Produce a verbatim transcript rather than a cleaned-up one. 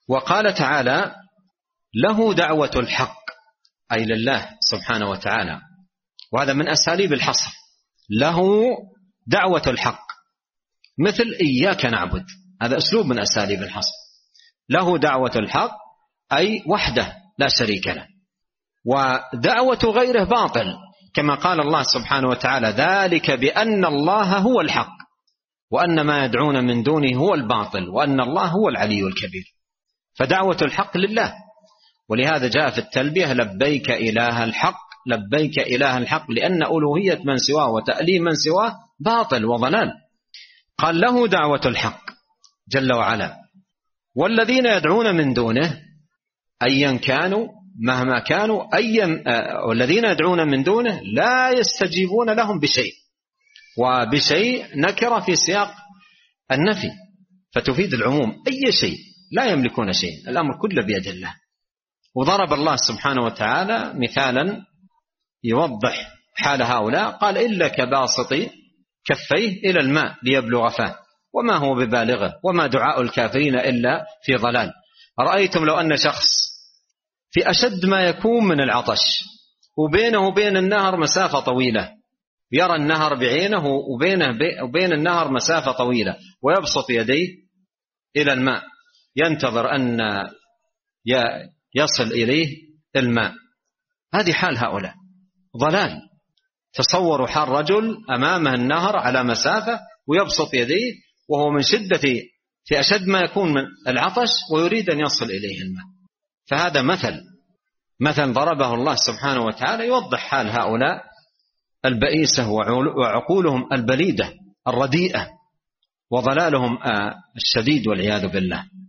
وقال تعالى له دعوة الحق، أي لله سبحانه وتعالى، وهذا من أساليب الحصر، له دعوة الحق، مثل إياك نعبد، هذا أسلوب من أساليب الحصر. له دعوة الحق أي وحده لا شريك له، ودعوة غيره باطل، كما قال الله سبحانه وتعالى ذلك بأن الله هو الحق وأن ما يدعون من دونه هو الباطل وأن الله هو العلي الكبير. فدعوة الحق لله، ولهذا جاء في التلبية لبيك إله الحق، لبيك إله الحق، لأن ألوهية من سواه وتأليه من سواه باطل وضلال. قال له دعوة الحق جل وعلا، والذين يدعون من دونه أيا كانوا مهما كانوا أيا والذين يدعون من دونه لا يستجيبون لهم بشيء، وبشيء نكرة في سياق النفي فتفيد العموم، أي شيء، لا يملكون شيء، الأمر كله بيد الله. وضرب الله سبحانه وتعالى مثالا يوضح حال هؤلاء، قال إلا كباسط كفيه إلى الماء ليبلغ فاه وما هو ببالغه وما دعاء الكافرين إلا في ضلال. رأيتم لو أن شخص في أشد ما يكون من العطش وبينه وبين النهر مسافة طويلة، يرى النهر بعينه وبينه وبين النهر مسافة طويلة، ويبسط يديه إلى الماء ينتظر أن يصل إليه الماء، هذه حال هؤلاء ضلال. تصوروا حال رجل أمامه النهر على مسافة ويبسط يديه وهو من شدة في أشد ما يكون من العطش ويريد أن يصل إليه الماء. فهذا مثل مثل ضربه الله سبحانه وتعالى يوضح حال هؤلاء البئيسة وعقولهم البليدة الرديئة وضلالهم الشديد والعياذ بالله.